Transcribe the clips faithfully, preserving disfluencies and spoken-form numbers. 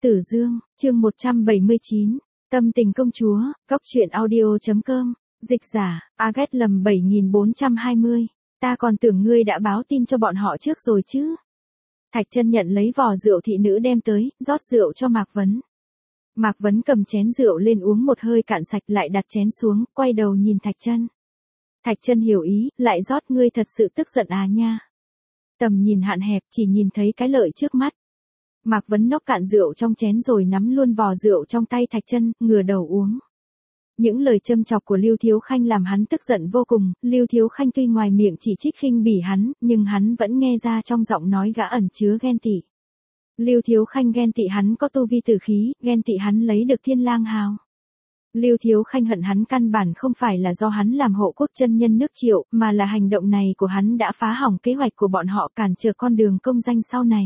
Tử Dương, chương một trăm bảy mươi chín, Tâm tình công chúa, Cóc truyện audio.com, dịch giả, Agat lầm bảy nghìn bốn trăm hai mươi, ta còn tưởng ngươi đã báo tin cho bọn họ trước rồi chứ. Thạch Chân nhận lấy vò rượu thị nữ đem tới, rót rượu cho Mạc Vấn. Mạc Vấn cầm chén rượu lên uống một hơi cạn sạch lại đặt chén xuống, quay đầu nhìn Thạch Chân. Thạch Chân hiểu ý, lại rót, ngươi thật sự tức giận à nha. Tầm nhìn hạn hẹp, chỉ nhìn thấy cái lợi trước mắt. Mạc Vấn nốc cạn rượu trong chén rồi nắm luôn vò rượu trong tay Thạch Chân, ngửa đầu uống. Những lời châm chọc của Lưu Thiếu Khanh làm hắn tức giận vô cùng, Lưu Thiếu Khanh tuy ngoài miệng chỉ trích khinh bỉ hắn, nhưng hắn vẫn nghe ra trong giọng nói gã ẩn chứa ghen tị. Lưu Thiếu Khanh ghen tị hắn có tu vi tử khí, ghen tị hắn lấy được Thiên Lang hào. Lưu Thiếu Khanh hận hắn căn bản không phải là do hắn làm hộ quốc chân nhân nước Triệu, mà là hành động này của hắn đã phá hỏng kế hoạch của bọn họ, cản trở con đường công danh sau này.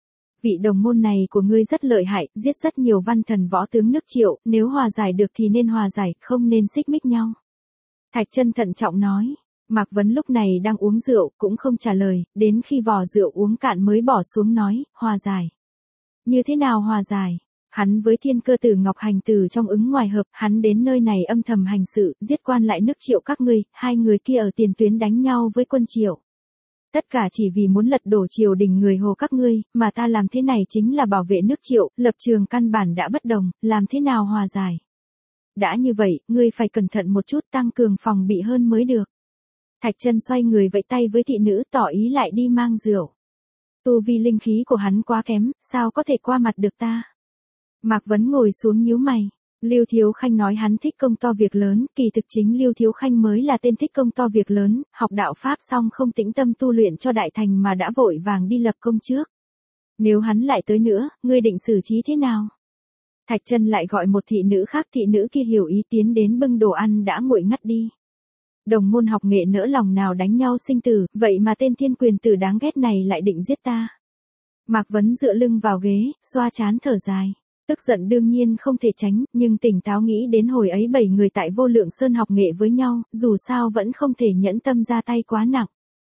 Vị đồng môn này của ngươi rất lợi hại, giết rất nhiều văn thần võ tướng nước Triệu, nếu hòa giải được thì nên hòa giải, không nên xích mích nhau. Thạch Chân thận trọng nói. Mạc Vấn lúc này đang uống rượu, cũng không trả lời, đến khi vò rượu uống cạn mới bỏ xuống nói, hòa giải. Như thế nào hòa giải? Hắn với Thiên Cơ Tử Ngọc Hành Tử trong ứng ngoài hợp, hắn đến nơi này âm thầm hành sự, giết quan lại nước Triệu các ngươi, hai người kia ở tiền tuyến đánh nhau với quân Triệu. Tất cả chỉ vì muốn lật đổ triều đình người Hồ các ngươi, mà ta làm thế này chính là bảo vệ nước Triệu, lập trường căn bản đã bất đồng, làm thế nào hòa giải? Đã như vậy, ngươi phải cẩn thận một chút, tăng cường phòng bị hơn mới được. Thạch Chân xoay người vẫy tay với thị nữ tỏ ý lại đi mang rượu. Tu vi linh khí của hắn quá kém, sao có thể qua mặt được ta? Mạc Vấn ngồi xuống nhíu mày. Lưu Thiếu Khanh nói hắn thích công to việc lớn, kỳ thực chính Lưu Thiếu Khanh mới là tên thích công to việc lớn, học đạo Pháp xong không tĩnh tâm tu luyện cho đại thành mà đã vội vàng đi lập công trước. Nếu hắn lại tới nữa, ngươi định xử trí thế nào? Thạch Chân lại gọi một thị nữ khác, thị nữ kia hiểu ý tiến đến bưng đồ ăn đã nguội ngắt đi. Đồng môn học nghệ nỡ lòng nào đánh nhau sinh tử, vậy mà tên thiên quyền tử đáng ghét này lại định giết ta. Mạc Vấn dựa lưng vào ghế, xoa trán thở dài. Tức giận đương nhiên không thể tránh, nhưng tỉnh táo nghĩ đến hồi ấy bảy người tại Vô Lượng Sơn học nghệ với nhau, dù sao vẫn không thể nhẫn tâm ra tay quá nặng.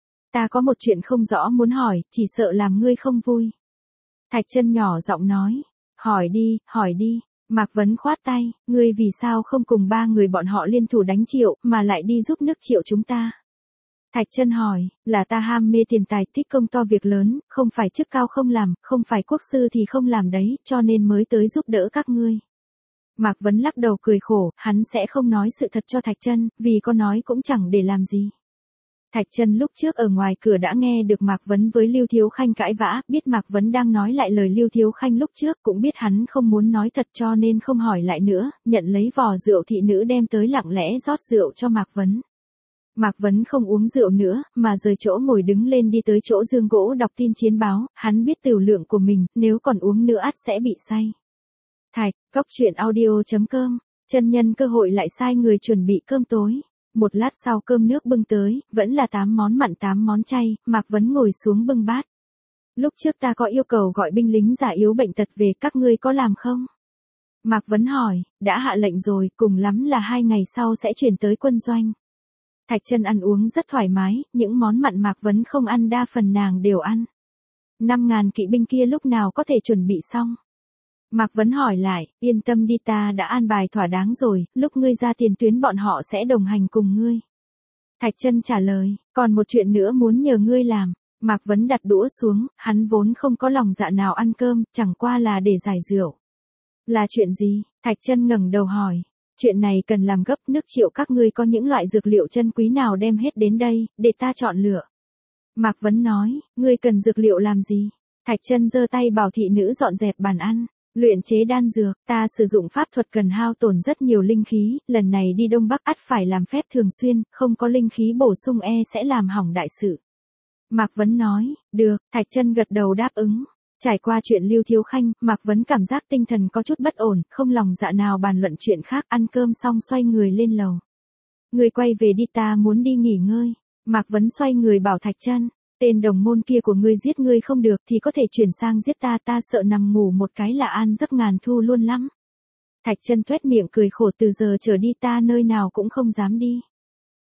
Ta có một chuyện không rõ muốn hỏi, chỉ sợ làm ngươi không vui. Thạch Chân nhỏ giọng nói, hỏi đi, hỏi đi. Mạc Vấn khoát tay, ngươi vì sao không cùng ba người bọn họ liên thủ đánh Triệu, mà lại đi giúp nước Triệu chúng ta? Thạch Chân hỏi, là ta ham mê tiền tài, thích công to việc lớn, không phải chức cao không làm, không phải quốc sư thì không làm đấy, cho nên mới tới giúp đỡ các ngươi. Mạc Vấn lắc đầu cười khổ, hắn sẽ không nói sự thật cho Thạch Chân, vì có nói cũng chẳng để làm gì. Thạch Chân lúc trước ở ngoài cửa đã nghe được Mạc Vấn với Lưu Thiếu Khanh cãi vã, biết Mạc Vấn đang nói lại lời Lưu Thiếu Khanh lúc trước, cũng biết hắn không muốn nói thật cho nên không hỏi lại nữa, nhận lấy vò rượu thị nữ đem tới lặng lẽ rót rượu cho Mạc Vấn. Mạc Vấn không uống rượu nữa, mà rời chỗ ngồi đứng lên đi tới chỗ giường gỗ đọc tin chiến báo, hắn biết tửu lượng của mình, nếu còn uống nữa ắt sẽ bị say. Thạch, Cóc truyện audio.com, chân nhân cơ hội lại sai người chuẩn bị cơm tối. Một lát sau cơm nước bưng tới, vẫn là tám món mặn tám món chay, Mạc Vấn ngồi xuống bưng bát. Lúc trước ta có yêu cầu gọi binh lính già yếu bệnh tật về, các ngươi có làm không? Mạc Vấn hỏi, đã hạ lệnh rồi, cùng lắm là hai ngày sau sẽ chuyển tới quân doanh. Thạch Chân ăn uống rất thoải mái, những món mặn Mạc Vấn không ăn đa phần nàng đều ăn. Năm ngàn kỵ binh kia lúc nào có thể chuẩn bị xong? Mạc Vấn hỏi lại, yên tâm đi, ta đã an bài thỏa đáng rồi, lúc ngươi ra tiền tuyến bọn họ sẽ đồng hành cùng ngươi. Thạch Chân trả lời, còn một chuyện nữa muốn nhờ ngươi làm. Mạc Vấn đặt đũa xuống, hắn vốn không có lòng dạ nào ăn cơm, chẳng qua là để giải rượu. Là chuyện gì? Thạch Chân ngẩng đầu hỏi. Chuyện này cần làm gấp, nước Triệu các ngươi có những loại dược liệu chân quý nào đem hết đến đây, để ta chọn lựa. Mạc Vấn nói, ngươi cần dược liệu làm gì? Thạch Chân giơ tay bảo thị nữ dọn dẹp bàn ăn. Luyện chế đan dược, ta sử dụng pháp thuật cần hao tổn rất nhiều linh khí, lần này đi Đông Bắc ắt phải làm phép thường xuyên, không có linh khí bổ sung e sẽ làm hỏng đại sự. Mạc Vấn nói, được, Thạch Chân gật đầu đáp ứng. Trải qua chuyện Lưu Thiếu Khanh, Mạc Vấn cảm giác tinh thần có chút bất ổn, không lòng dạ nào bàn luận chuyện khác, ăn cơm xong xoay người lên lầu. Người quay về đi, ta muốn đi nghỉ ngơi. Mạc Vấn xoay người bảo Thạch Chân, tên đồng môn kia của ngươi giết ngươi không được thì có thể chuyển sang giết ta, ta sợ nằm ngủ một cái là an giấc ngàn thu luôn lắm. Thạch Chân tuét miệng cười khổ, từ giờ trở đi ta nơi nào cũng không dám đi.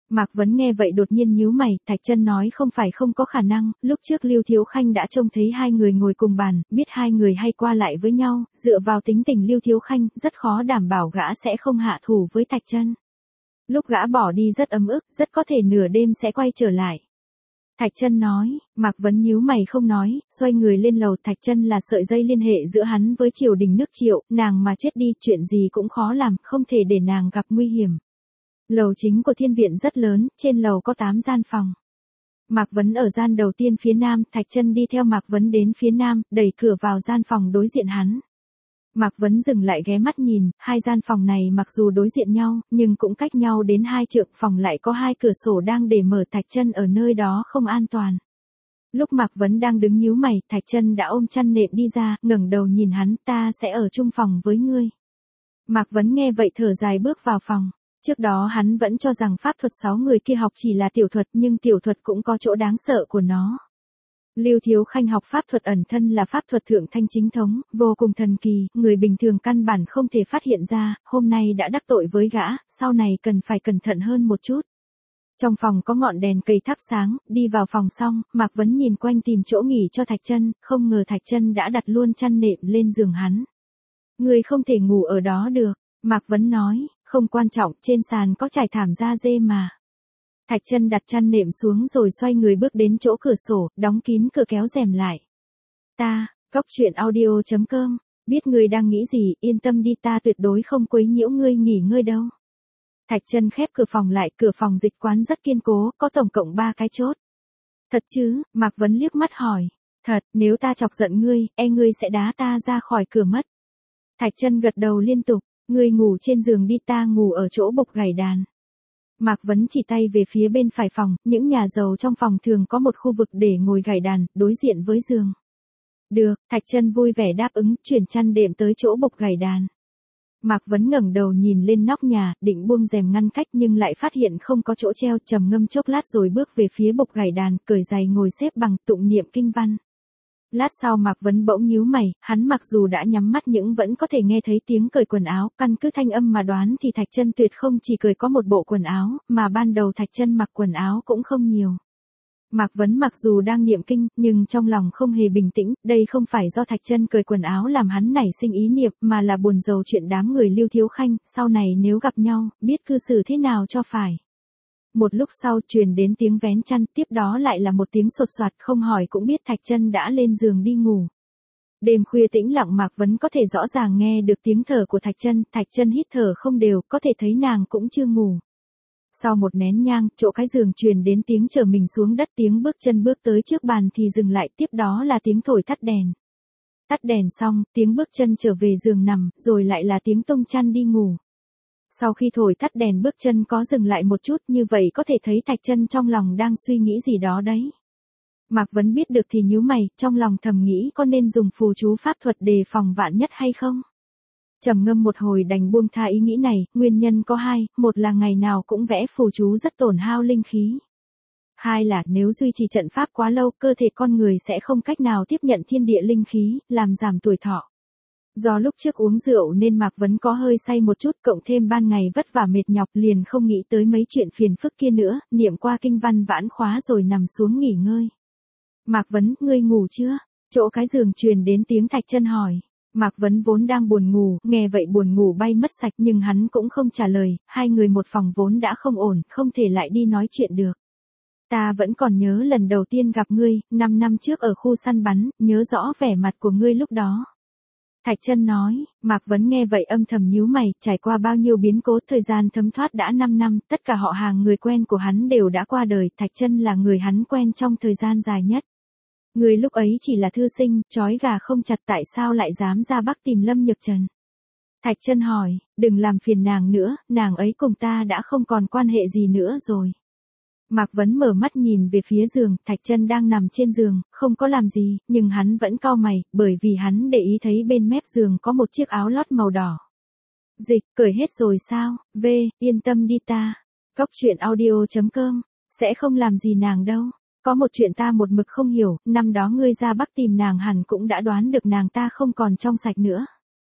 Mạc Vấn nghe vậy đột nhiên nhíu mày, Thạch Chân nói không phải không có khả năng, lúc trước Lưu Thiếu Khanh đã trông thấy hai người ngồi cùng bàn, biết hai người hay qua lại với nhau, dựa vào tính tình Lưu Thiếu Khanh, rất khó đảm bảo gã sẽ không hạ thủ với Thạch Chân. Lúc gã bỏ đi rất ấm ức, rất có thể nửa đêm sẽ quay trở lại. Thạch Chân nói, Mạc Vấn nhíu mày không nói, xoay người lên lầu. Thạch Chân là sợi dây liên hệ giữa hắn với triều đình nước Triệu, nàng mà chết đi, chuyện gì cũng khó làm, không thể để nàng gặp nguy hiểm. Lầu chính của thiên viện rất lớn, trên lầu có tám gian phòng. Mạc Vấn ở gian đầu tiên phía nam, Thạch Chân đi theo Mạc Vấn đến phía nam, đẩy cửa vào gian phòng đối diện hắn. Mạc Vấn dừng lại ghé mắt nhìn, hai gian phòng này mặc dù đối diện nhau, nhưng cũng cách nhau đến hai trượng, phòng lại có hai cửa sổ đang để mở. Thạch Chân ở nơi đó không an toàn. Lúc Mạc Vấn đang đứng nhíu mày, Thạch Chân đã ôm chăn nệm đi ra, ngẩng đầu nhìn hắn, ta sẽ ở chung phòng với ngươi. Mạc Vấn nghe vậy thở dài bước vào phòng. Trước đó hắn vẫn cho rằng pháp thuật sáu người kia học chỉ là tiểu thuật, nhưng tiểu thuật cũng có chỗ đáng sợ của nó. Lưu Thiếu Khanh học pháp thuật ẩn thân là pháp thuật thượng thanh chính thống, vô cùng thần kỳ, người bình thường căn bản không thể phát hiện ra, hôm nay đã đắc tội với gã, sau này cần phải cẩn thận hơn một chút. Trong phòng có ngọn đèn cây thắp sáng, đi vào phòng xong, Mạc Vấn nhìn quanh tìm chỗ nghỉ cho Thạch Chân, không ngờ Thạch Chân đã đặt luôn chăn nệm lên giường hắn. Người không thể ngủ ở đó được, Mạc Vấn nói, không quan trọng, trên sàn có trải thảm da dê mà. Thạch Chân đặt chăn nệm xuống rồi xoay người bước đến chỗ cửa sổ, đóng kín cửa kéo rèm lại. Ta, Cóc Truyện Audio chấm com, biết ngươi đang nghĩ gì, yên tâm đi, ta tuyệt đối không quấy nhiễu ngươi nghỉ ngơi đâu. Thạch Chân khép cửa phòng lại, cửa phòng dịch quán rất kiên cố, có tổng cộng ba cái chốt. Thật chứ? Mạc Vấn liếc mắt hỏi. Thật, nếu ta chọc giận ngươi, e ngươi sẽ đá ta ra khỏi cửa mất. Thạch Chân gật đầu liên tục, ngươi ngủ trên giường đi, ta ngủ ở chỗ bục gảy đàn. Mạc Vấn chỉ tay về phía bên phải phòng, những nhà giàu trong phòng thường có một khu vực để ngồi gảy đàn, đối diện với giường. Được, Thạch Chân vui vẻ đáp ứng, chuyển chăn đệm tới chỗ bục gảy đàn. Mạc Vấn ngẩng đầu nhìn lên nóc nhà, định buông rèm ngăn cách nhưng lại phát hiện không có chỗ treo, trầm ngâm chốc lát rồi bước về phía bục gảy đàn, cởi giày ngồi xếp bằng tụng niệm kinh văn. Lát sau Mạc Vấn bỗng nhíu mày, hắn mặc dù đã nhắm mắt nhưng vẫn có thể nghe thấy tiếng cởi quần áo, căn cứ thanh âm mà đoán thì Thạch Chân tuyệt không chỉ cởi có một bộ quần áo, mà ban đầu Thạch Chân mặc quần áo cũng không nhiều. Mạc Vấn mặc dù đang niệm kinh, nhưng trong lòng không hề bình tĩnh, đây không phải do Thạch Chân cởi quần áo làm hắn nảy sinh ý niệm, mà là buồn rầu chuyện đám người Lưu Thiếu Khanh, sau này nếu gặp nhau, biết cư xử thế nào cho phải. Một lúc sau truyền đến tiếng vén chăn, tiếp đó lại là một tiếng sột soạt, không hỏi cũng biết Thạch Chân đã lên giường đi ngủ. Đêm khuya tĩnh lặng, Mạc Vấn có thể rõ ràng nghe được tiếng thở của Thạch Chân, Thạch Chân hít thở không đều, có thể thấy nàng cũng chưa ngủ. Sau một nén nhang, chỗ cái giường truyền đến tiếng trở mình xuống đất, tiếng bước chân bước tới trước bàn thì dừng lại, tiếp đó là tiếng thổi tắt đèn. Tắt đèn xong, tiếng bước chân trở về giường nằm, rồi lại là tiếng tung chăn đi ngủ. Sau khi thổi tắt đèn bước chân có dừng lại một chút, như vậy có thể thấy Thạch Chân trong lòng đang suy nghĩ gì đó đấy. Mạc Vấn biết được thì nhíu mày, trong lòng thầm nghĩ có nên dùng phù chú pháp thuật đề phòng vạn nhất hay không. Trầm ngâm một hồi đành buông tha ý nghĩ này, nguyên nhân có hai, một là ngày nào cũng vẽ phù chú rất tổn hao linh khí. Hai là nếu duy trì trận pháp quá lâu, cơ thể con người sẽ không cách nào tiếp nhận thiên địa linh khí, làm giảm tuổi thọ. Do lúc trước uống rượu nên Mạc Vấn có hơi say một chút, cộng thêm ban ngày vất vả mệt nhọc, liền không nghĩ tới mấy chuyện phiền phức kia nữa, niệm qua kinh văn vãn khóa rồi nằm xuống nghỉ ngơi. Mạc Vấn, ngươi ngủ chưa? Chỗ cái giường truyền đến tiếng Thạch Chân hỏi. Mạc Vấn vốn đang buồn ngủ, nghe vậy buồn ngủ bay mất sạch, nhưng hắn cũng không trả lời, hai người một phòng vốn đã không ổn, không thể lại đi nói chuyện được. Ta vẫn còn nhớ lần đầu tiên gặp ngươi, năm năm trước ở khu săn bắn, nhớ rõ vẻ mặt của ngươi lúc đó. Thạch Chân nói. Mạc Vấn nghe vậy âm thầm nhíu mày, trải qua bao nhiêu biến cố, thời gian thấm thoát đã năm năm, tất cả họ hàng người quen của hắn đều đã qua đời, Thạch Chân là người hắn quen trong thời gian dài nhất. Người lúc ấy chỉ là thư sinh, trói gà không chặt, tại sao lại dám ra Bắc tìm Lâm Nhược Trần? Thạch Chân hỏi, đừng làm phiền nàng nữa, nàng ấy cùng ta đã không còn quan hệ gì nữa rồi. Mạc Vấn mở mắt nhìn về phía giường, Thạch Chân đang nằm trên giường, không có làm gì, nhưng hắn vẫn cau mày, bởi vì hắn để ý thấy bên mép giường có một chiếc áo lót màu đỏ. Dịch, cởi hết rồi sao? V, yên tâm đi ta. Cóc Truyện Audio chấm com, sẽ không làm gì nàng đâu. Có một chuyện ta một mực không hiểu, năm đó ngươi ra Bắc tìm nàng hẳn cũng đã đoán được nàng ta không còn trong sạch nữa.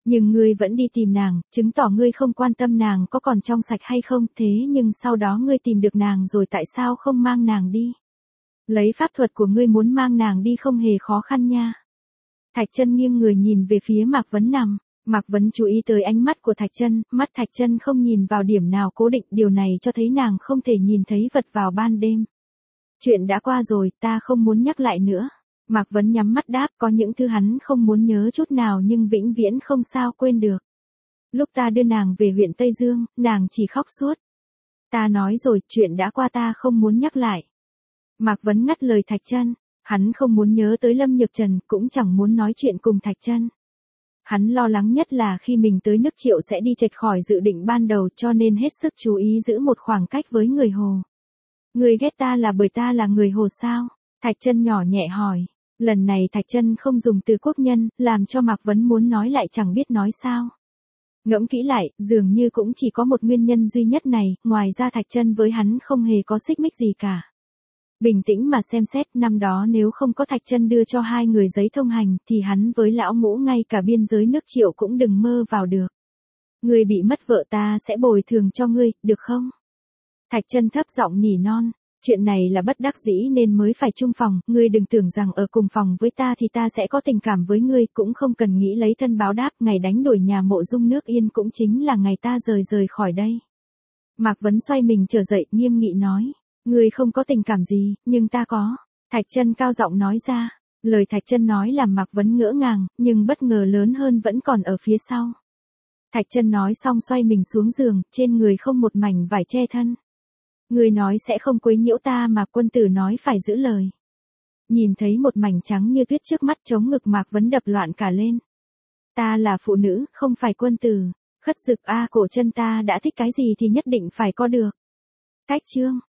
Nhưng ngươi vẫn đi tìm nàng, chứng tỏ ngươi không quan tâm nàng có còn trong sạch hay không, thế nhưng sau đó ngươi tìm được nàng rồi tại sao không mang nàng đi? Lấy pháp thuật của ngươi muốn mang nàng đi không hề khó khăn nha. Thạch Chân nghiêng người nhìn về phía Mạc Vấn nằm. Mạc Vấn chú ý tới ánh mắt của Thạch Chân, mắt Thạch Chân không nhìn vào điểm nào cố định, điều này cho thấy nàng không thể nhìn thấy vật vào ban đêm. Chuyện đã qua rồi, ta không muốn nhắc lại nữa. Mạc Vấn nhắm mắt đáp, có những thứ hắn không muốn nhớ chút nào nhưng vĩnh viễn không sao quên được. Lúc ta đưa nàng về huyện Tây Dương, nàng chỉ khóc suốt. Ta nói rồi, chuyện đã qua ta không muốn nhắc lại. Mạc Vấn ngắt lời Thạch Chân, hắn không muốn nhớ tới Lâm Nhược Trần, cũng chẳng muốn nói chuyện cùng Thạch Chân. Hắn lo lắng nhất là khi mình tới nước Triệu sẽ đi chệch khỏi dự định ban đầu, cho nên hết sức chú ý giữ một khoảng cách với người Hồ. Ngươi ghét ta là bởi ta là người Hồ sao? Thạch Chân nhỏ nhẹ hỏi. Lần này Thạch Chân không dùng từ quốc nhân, làm cho Mạc Vấn muốn nói lại chẳng biết nói sao. Ngẫm kỹ lại, dường như cũng chỉ có một nguyên nhân duy nhất này, ngoài ra Thạch Chân với hắn không hề có xích mích gì cả. Bình tĩnh mà xem xét, năm đó nếu không có Thạch Chân đưa cho hai người giấy thông hành, thì hắn với lão ngũ ngay cả biên giới nước Triệu cũng đừng mơ vào được. Ngươi bị mất vợ ta sẽ bồi thường cho ngươi, được không? Thạch Chân thấp giọng nỉ non, chuyện này là bất đắc dĩ nên mới phải chung phòng, ngươi đừng tưởng rằng ở cùng phòng với ta thì ta sẽ có tình cảm với ngươi, cũng không cần nghĩ lấy thân báo đáp, ngày đánh đuổi nhà Mộ Dung nước Yên cũng chính là ngày ta rời rời khỏi đây. Mạc Vấn xoay mình trở dậy, nghiêm nghị nói. Ngươi không có tình cảm gì, nhưng ta có. Thạch Chân cao giọng nói ra. Lời Thạch Chân nói làm Mạc Vấn ngỡ ngàng, nhưng bất ngờ lớn hơn vẫn còn ở phía sau. Thạch Chân nói xong xoay mình xuống giường, trên người không một mảnh vải che thân. Ngươi nói sẽ không quấy nhiễu ta mà quân tử nói phải giữ lời. Nhìn thấy một mảnh trắng như tuyết trước mắt chống ngực Mạc Vấn đập loạn cả lên. Ta là phụ nữ, không phải quân tử. Khất Dực a, cổ chân ta đã thích cái gì thì nhất định phải có được. Cách chương